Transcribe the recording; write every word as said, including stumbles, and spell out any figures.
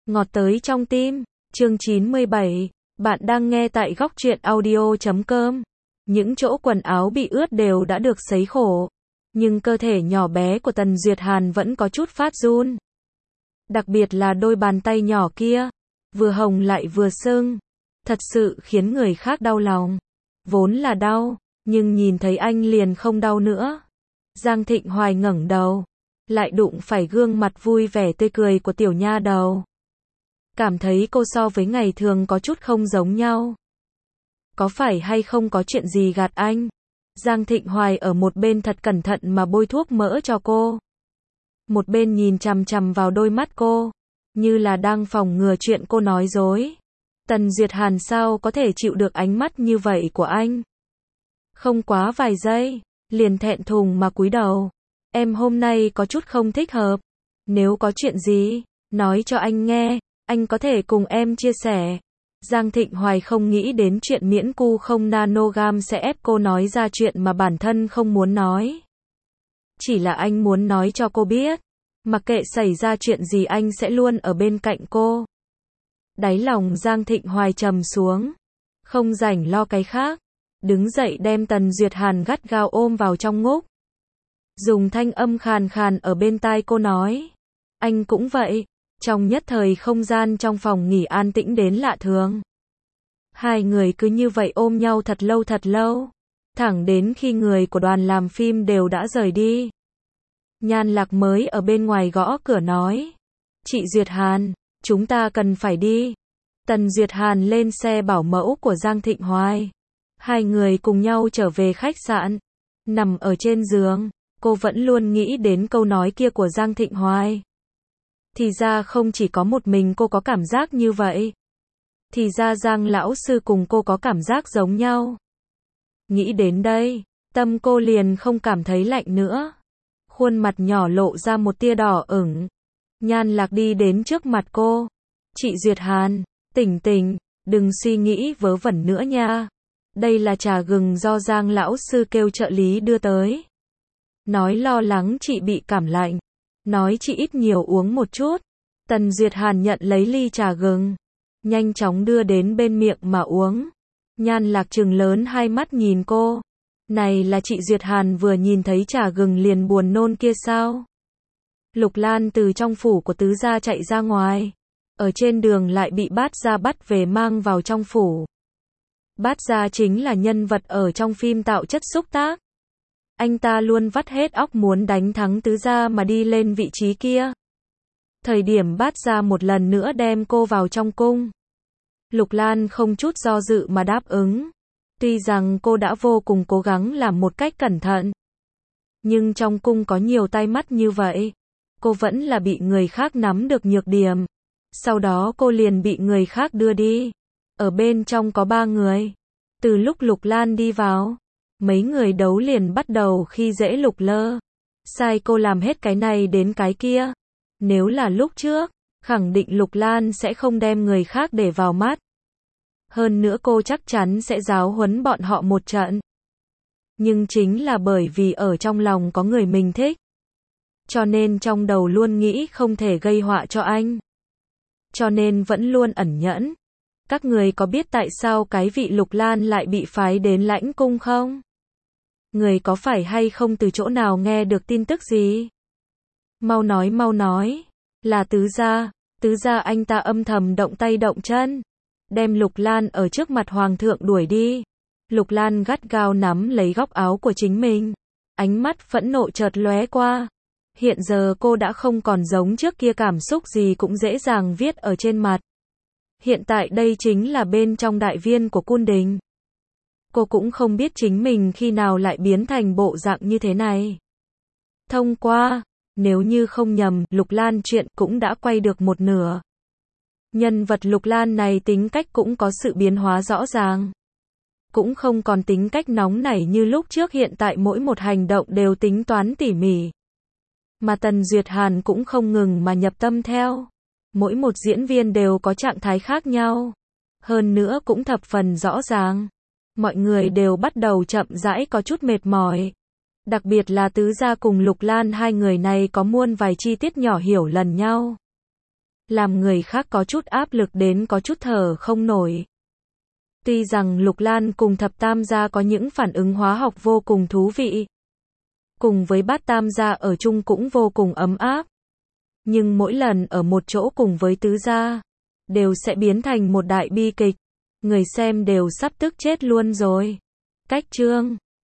Ngọt tới trong tim, chương chín mươi bảy, bạn đang nghe tại góc truyện audio chấm com. Những chỗ quần áo bị ướt đều đã được sấy khổ, nhưng cơ thể nhỏ bé của Tần Duyệt Hàn vẫn có chút phát run. Đặc biệt là đôi bàn tay nhỏ kia, vừa hồng lại vừa sưng, thật sự khiến người khác đau lòng. Vốn là đau, nhưng nhìn thấy anh liền không đau nữa. Giang Thịnh Hoài ngẩng đầu, lại đụng phải gương mặt vui vẻ tươi cười của tiểu nha đầu. Cảm thấy cô so với ngày thường có chút không giống nhau. Có phải hay không có chuyện gì gạt anh? Giang Thịnh Hoài ở một bên thật cẩn thận mà bôi thuốc mỡ cho cô. Một bên nhìn chằm chằm vào đôi mắt cô, như là đang phòng ngừa chuyện cô nói dối. Tần Duyệt Hàn sao có thể chịu được ánh mắt như vậy của anh? Không quá vài giây, liền thẹn thùng mà cúi đầu. Em hôm nay có chút không thích hợp. Nếu có chuyện gì, nói cho anh nghe, anh có thể cùng em chia sẻ. Giang Thịnh Hoài không nghĩ đến chuyện miễn cu không nanogam sẽ ép cô nói ra chuyện mà bản thân không muốn nói. Chỉ là anh muốn nói cho cô biết, mặc kệ xảy ra chuyện gì anh sẽ luôn ở bên cạnh cô. Đáy lòng Giang Thịnh Hoài trầm xuống, không rảnh lo cái khác, đứng dậy đem Tần Duyệt Hàn gắt gao ôm vào trong ngúc. Dùng thanh âm khàn khàn ở bên tai cô nói, anh cũng vậy. Trong nhất thời không gian trong phòng nghỉ an tĩnh đến lạ thường. Hai người cứ như vậy ôm nhau thật lâu thật lâu, thẳng đến khi người của đoàn làm phim đều đã rời đi. Nhan Lạc mới ở bên ngoài gõ cửa nói, chị Duyệt Hàn, chúng ta cần phải đi. Tần Duyệt Hàn lên xe bảo mẫu của Giang Thịnh Hoài. Hai người cùng nhau trở về khách sạn. Nằm ở trên giường, cô vẫn luôn nghĩ đến câu nói kia của Giang Thịnh Hoài. Thì ra không chỉ có một mình cô có cảm giác như vậy. Thì ra Giang lão sư cùng cô có cảm giác giống nhau. Nghĩ đến đây, tâm cô liền không cảm thấy lạnh nữa. Khuôn mặt nhỏ lộ ra một tia đỏ ửng. Nhan Lạc đi đến trước mặt cô. Chị Duyệt Hàn, tỉnh tỉnh, đừng suy nghĩ vớ vẩn nữa nha. Đây là trà gừng do Giang lão sư kêu trợ lý đưa tới. Nói lo lắng chị bị cảm lạnh. Nói chị ít nhiều uống một chút. Tần Duyệt Hàn nhận lấy ly trà gừng, nhanh chóng đưa đến bên miệng mà uống. Nhan Lạc trừng lớn hai mắt nhìn cô. Này là chị Duyệt Hàn vừa nhìn thấy trà gừng liền buồn nôn kia sao? Lục Lan từ trong phủ của tứ gia chạy ra ngoài. Ở trên đường lại bị Bát Gia bắt về mang vào trong phủ. Bát Gia chính là nhân vật ở trong phim Tạo Chất Xúc Tác. Anh ta luôn vắt hết óc muốn đánh thắng tứ gia mà đi lên vị trí kia. Thời điểm Bát Gia một lần nữa đem cô vào trong cung, Lục Lan không chút do dự mà đáp ứng. Tuy rằng cô đã vô cùng cố gắng làm một cách cẩn thận, nhưng trong cung có nhiều tai mắt như vậy, cô vẫn là bị người khác nắm được nhược điểm. Sau đó cô liền bị người khác đưa đi. Ở bên trong có ba người. Từ lúc Lục Lan đi vào, mấy người đấu liền bắt đầu khi dễ Lục Lơ. Sai cô làm hết cái này đến cái kia. Nếu là lúc trước, khẳng định Lục Lan sẽ không đem người khác để vào mắt. Hơn nữa cô chắc chắn sẽ giáo huấn bọn họ một trận. Nhưng chính là bởi vì ở trong lòng có người mình thích, cho nên trong đầu luôn nghĩ không thể gây họa cho anh. Cho nên vẫn luôn ẩn nhẫn. Các người có biết tại sao cái vị Lục Lan lại bị phái đến lãnh cung không? Người có phải hay không từ chỗ nào nghe được tin tức gì? Mau nói mau nói. Là tứ gia. Tứ gia anh ta âm thầm động tay động chân, đem Lục Lan ở trước mặt hoàng thượng đuổi đi. Lục Lan gắt gao nắm lấy góc áo của chính mình. Ánh mắt phẫn nộ chợt lóe qua. Hiện giờ cô đã không còn giống trước kia cảm xúc gì cũng dễ dàng viết ở trên mặt. Hiện tại đây chính là bên trong đại viên của cung đình. Cô cũng không biết chính mình khi nào lại biến thành bộ dạng như thế này. Thông qua, nếu như không nhầm, Lục Lan chuyện cũng đã quay được một nửa. Nhân vật Lục Lan này tính cách cũng có sự biến hóa rõ ràng. Cũng không còn tính cách nóng nảy như lúc trước, hiện tại mỗi một hành động đều tính toán tỉ mỉ. Mà Tần Duyệt Hàn cũng không ngừng mà nhập tâm theo. Mỗi một diễn viên đều có trạng thái khác nhau. Hơn nữa cũng thập phần rõ ràng. Mọi người đều bắt đầu chậm rãi có chút mệt mỏi. Đặc biệt là tứ gia cùng Lục Lan, hai người này có muôn vài chi tiết nhỏ hiểu lần nhau. làm người khác có chút áp lực đến có chút thở không nổi. Tuy rằng Lục Lan cùng thập tam gia có những phản ứng hóa học vô cùng thú vị, cùng với bát tam gia ở chung cũng vô cùng ấm áp, nhưng mỗi lần ở một chỗ cùng với tứ gia, đều sẽ biến thành một đại bi kịch, người xem đều sắp tức chết luôn rồi. Cách chương